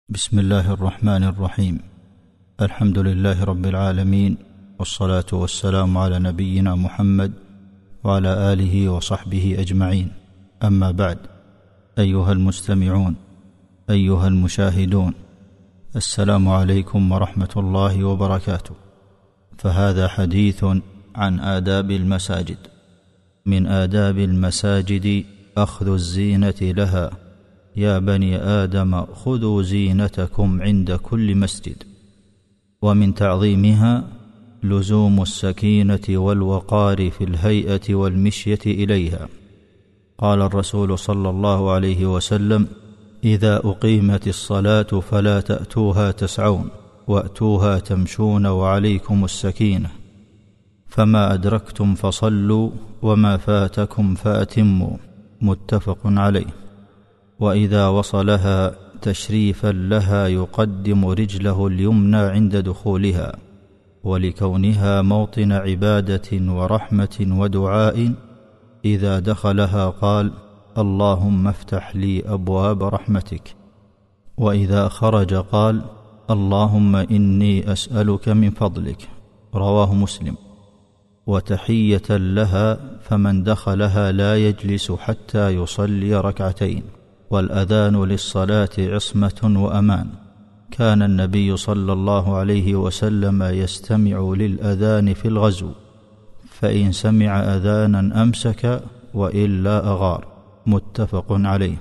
بسم الله الرحمن الرحيم. الحمد لله رب العالمين، والصلاة والسلام على نبينا محمد وعلى آله وصحبه أجمعين. أما بعد، أيها المستمعون، أيها المشاهدون، السلام عليكم ورحمة الله وبركاته. فهذا حديث عن آداب المساجد. من آداب المساجد أخذ الزينة لها. يا بني آدم خذوا زينتكم عند كل مسجد. ومن تعظيمها لزوم السكينة والوقار في الهيئة والمشية إليها. قال الرسول صلى الله عليه وسلم: إذا أقيمت الصلاة فلا تأتوها تسعون، وأتوها تمشون وعليكم السكينة، فما أدركتم فصلوا وما فاتكم فأتموا. متفق عليه. وإذا وصلها تشريفا لها يقدم رجله اليمنى عند دخولها، ولكونها موطن عبادة ورحمة ودعاء. إذا دخلها قال: اللهم افتح لي أبواب رحمتك. وإذا خرج قال: اللهم إني أسألك من فضلك. رواه مسلم. وتحية لها، فمن دخلها لا يجلس حتى يصلي ركعتين. والأذان للصلاة عصمة وأمان. كان النبي صلى الله عليه وسلم يستمع للأذان في الغزو، فإن سمع أذانا أمسك وإلا أغار. متفق عليه.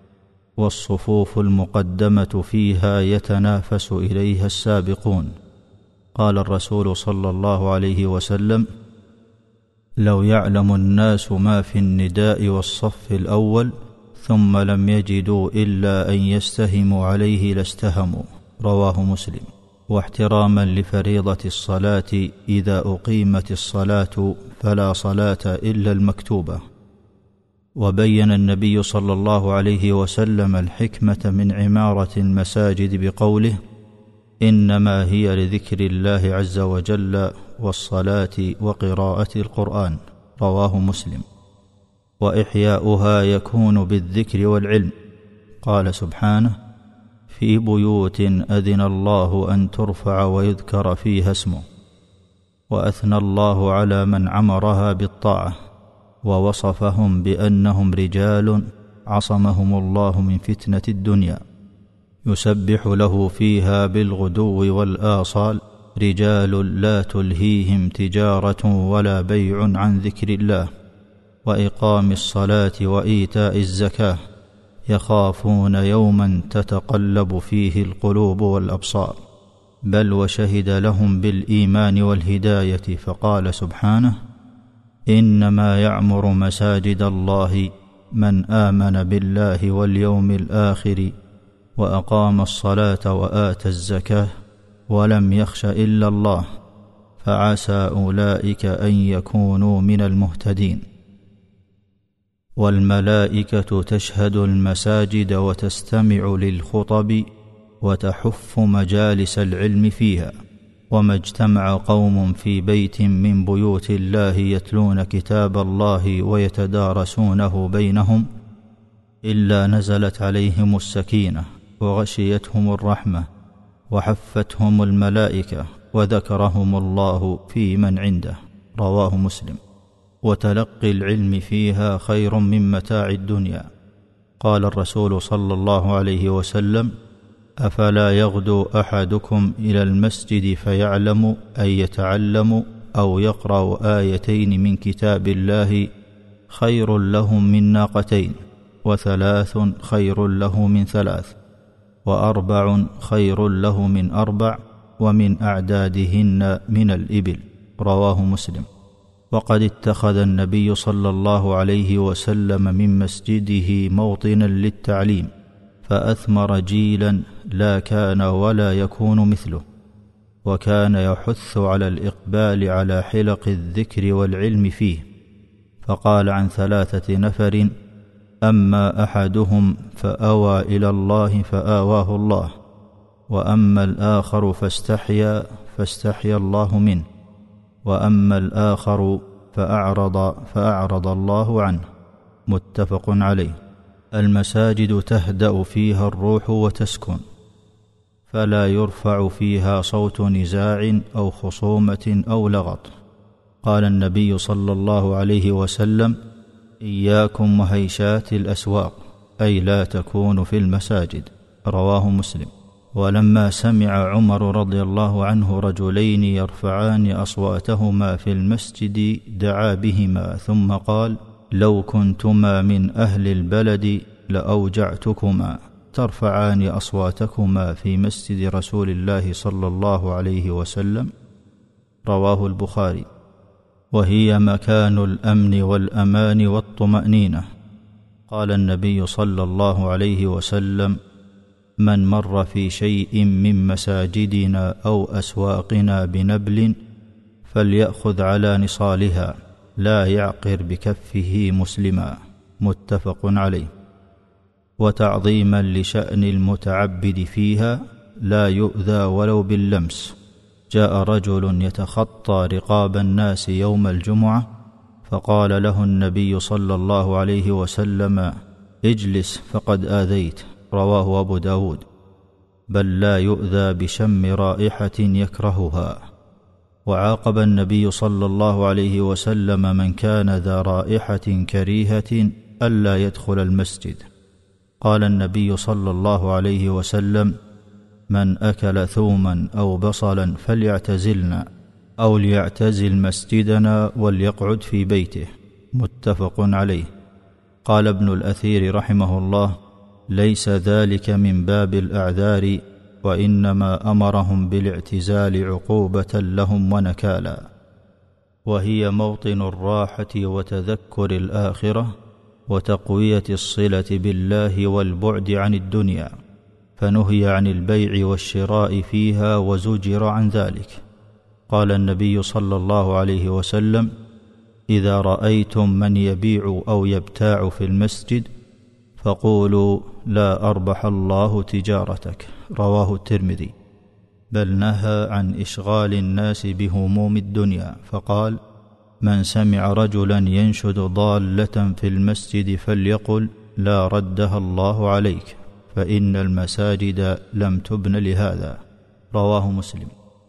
والصفوف المقدمة فيها يتنافس إليها السابقون. قال الرسول صلى الله عليه وسلم: لو يعلم الناس ما في النداء والصف الأول ثم لم يجدوا إلا أن يستهموا عليه لاستهموا. رواه مسلم. واحتراما لفريضة الصلاة، إذا أقيمت الصلاة فلا صلاة إلا المكتوبة. وبين النبي صلى الله عليه وسلم الحكمة من عمارة المساجد بقوله: إنما هي لذكر الله عز وجل والصلاة وقراءة القرآن. رواه مسلم. وإحياؤها يكون بالذكر والعلم. قال سبحانه: في بيوت أذن الله أن ترفع ويذكر فيها اسمه. وأثنى الله على من عمرها بالطاعة، ووصفهم بأنهم رجال عصمهم الله من فتنة الدنيا، يسبح له فيها بالغدو والآصال، رجال لا تلهيهم تجارة ولا بيع عن ذكر الله وإقام الصلاة وإيتاء الزكاة، يخافون يوما تتقلب فيه القلوب والأبصار. بل وشهد لهم بالإيمان والهداية، فقال سبحانه: إنما يعمر مساجد الله من آمن بالله واليوم الآخر وأقام الصلاة وآتى الزكاة ولم يخش إلا الله، فعسى أولئك أن يكونوا من المهتدين. والملائكة تشهد المساجد وتستمع للخطب وتحف مجالس العلم فيها. وما اجتمع قوم في بيت من بيوت الله يتلون كتاب الله ويتدارسونه بينهم إلا نزلت عليهم السكينة وغشيتهم الرحمة وحفتهم الملائكة وذكرهم الله في من عنده. رواه مسلم. وتلقي العلم فيها خير من متاع الدنيا. قال الرسول صلى الله عليه وسلم: أفلا يغدو أحدكم إلى المسجد فيعلم أن يتعلم أو يقرأ آيتين من كتاب الله خير له من ناقتين، وثلاث خير له من ثلاث، وأربع خير له من أربع، ومن أعدادهن من الإبل. رواه مسلم. وقد اتخذ النبي صلى الله عليه وسلم من مسجده موطنا للتعليم، فأثمر جيلا لا كان ولا يكون مثله. وكان يحث على الإقبال على حلق الذكر والعلم فيه. فقال عن 3 نفر: أما أحدهم فأوى إلى الله فآواه الله، وأما الآخر فاستحيا الله منه، وأما الآخر فأعرض الله عنه. متفق عليه. المساجد تهدأ فيها الروح وتسكن، فلا يرفع فيها صوت نزاع أو خصومة أو لغط. قال النبي صلى الله عليه وسلم: إياكم وهيشات الأسواق، أي لا تكون في المساجد. رواه مسلم. ولما سمع عمر رضي الله عنه رجلين يرفعان أصواتهما في المسجد دعا بهما، ثم قال: لو كنتما من أهل البلد لأوجعتكما ترفعان أصواتكما في مسجد رسول الله صلى الله عليه وسلم. رواه البخاري. وهي مكان الأمن والأمان والطمأنينة. قال النبي صلى الله عليه وسلم: من مر في شيء من مساجدنا أو أسواقنا بنبل فليأخذ على نصالها، لا يعقر بكفه مسلما. متفق عليه. وتعظيما لشأن المتعبد فيها، لا يؤذى ولو باللمس. جاء رجل يتخطى رقاب الناس يوم الجمعة، فقال له النبي صلى الله عليه وسلم: اجلس فقد آذيت. رواه أبو داود. بل لا يؤذى بشم رائحة يكرهها. وعاقب النبي صلى الله عليه وسلم من كان ذا رائحة كريهة ألا يدخل المسجد. قال النبي صلى الله عليه وسلم: من أكل ثوما أو بصلا فليعتزلنا، أو ليعتزل مسجدنا وليقعد في بيته. متفق عليه. قال ابن الأثير رحمه الله: ليس ذلك من باب الأعذار، وإنما أمرهم بالاعتزال عقوبة لهم ونكالا. وهي موطن الراحة وتذكر الآخرة وتقوية الصلة بالله والبعد عن الدنيا، فنهي عن البيع والشراء فيها وزجر عن ذلك. قال النبي صلى الله عليه وسلم: إذا رأيتم من يبيع أو يبتاع في المسجد فقولوا: لا أربح الله تجارتك. رواه الترمذي. بل نهى عن إشغال الناس بهموم الدنيا، فقال: من سمع رجلا ينشد ضالة في المسجد فليقل: لا ردها الله عليك، فإن المساجد لم تبن لهذا. رواه مسلم.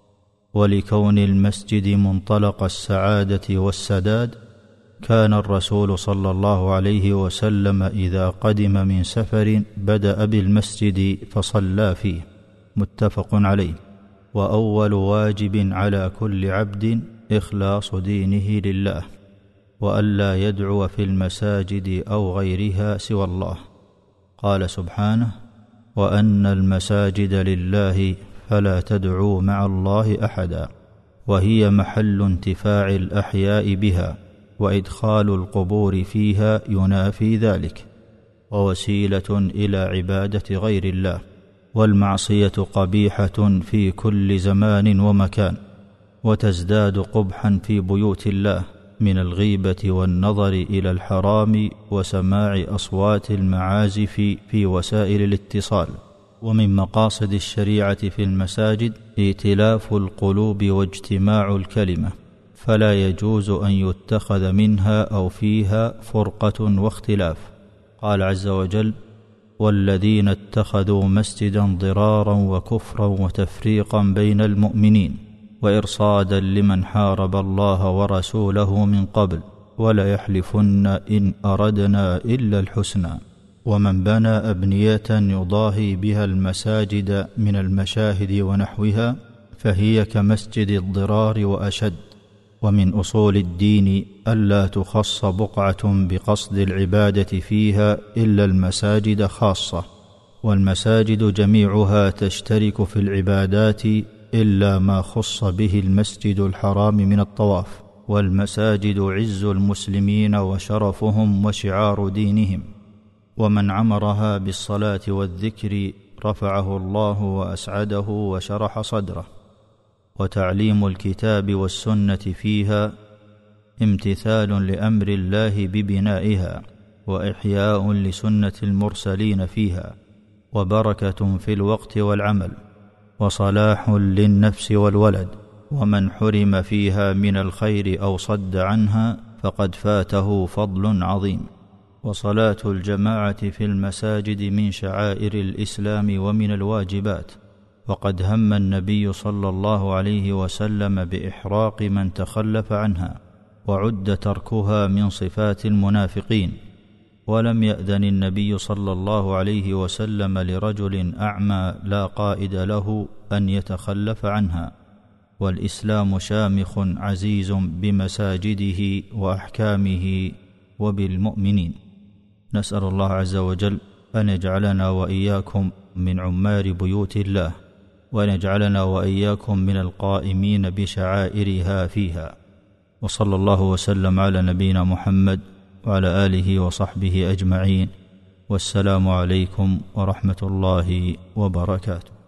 ولكون المسجد منطلق السعادة والسداد، كان الرسول صلى الله عليه وسلم إذا قدم من سفر بدأ بالمسجد فصلى فيه. متفق عليه. وأول واجب على كل عبد إخلاص دينه لله، وألا يدعو في المساجد أو غيرها سوى الله. قال سبحانه: وأن المساجد لله فلا تدعوا مع الله أحدا. وهي محل انتفاع الأحياء بها، وإدخال القبور فيها ينافي ذلك، ووسيلة إلى عبادة غير الله. والمعصية قبيحة في كل زمان ومكان، وتزداد قبحا في بيوت الله من الغيبة والنظر إلى الحرام وسماع أصوات المعازف في وسائل الاتصال. ومن مقاصد الشريعة في المساجد ائتلاف القلوب واجتماع الكلمة، فلا يجوز أن يتخذ منها أو فيها فرقة واختلاف. قال عز وجل: والذين اتخذوا مسجدا ضرارا وكفرا وتفريقا بين المؤمنين وإرصادا لمن حارب الله ورسوله من قبل وليحلفن إن أردنا إلا الحسنى. ومن بنى أبنية يضاهي بها المساجد من المشاهد ونحوها فهي كمسجد الضرار وأشد. ومن أصول الدين ألا تخص بقعة بقصد العبادة فيها إلا المساجد خاصة، والمساجد جميعها تشترك في العبادات إلا ما خص به المسجد الحرام من الطواف. والمساجد عز المسلمين وشرفهم وشعار دينهم، ومن عمرها بالصلاة والذكر رفعه الله وأسعده وشرح صدره. وتعليم الكتاب والسنة فيها امتثال لأمر الله ببنائها، وإحياء لسنة المرسلين فيها، وبركة في الوقت والعمل، وصلاح للنفس والولد. ومن حرم فيها من الخير أو صد عنها فقد فاته فضل عظيم. وصلاة الجماعة في المساجد من شعائر الإسلام ومن الواجبات، وقد هم النبي صلى الله عليه وسلم بإحراق من تخلف عنها، وعد تركها من صفات المنافقين. ولم يأذن النبي صلى الله عليه وسلم لرجل أعمى لا قائد له أن يتخلف عنها، والإسلام شامخ عزيز بمساجده وأحكامه وبالمؤمنين. نسأل الله عز وجل أن يجعلنا وإياكم من عمار بيوت الله، وأن يجعلنا وإياكم من القائمين بشعائرها فيها. وصلى الله وسلم على نبينا محمد وعلى آله وصحبه أجمعين، والسلام عليكم ورحمة الله وبركاته.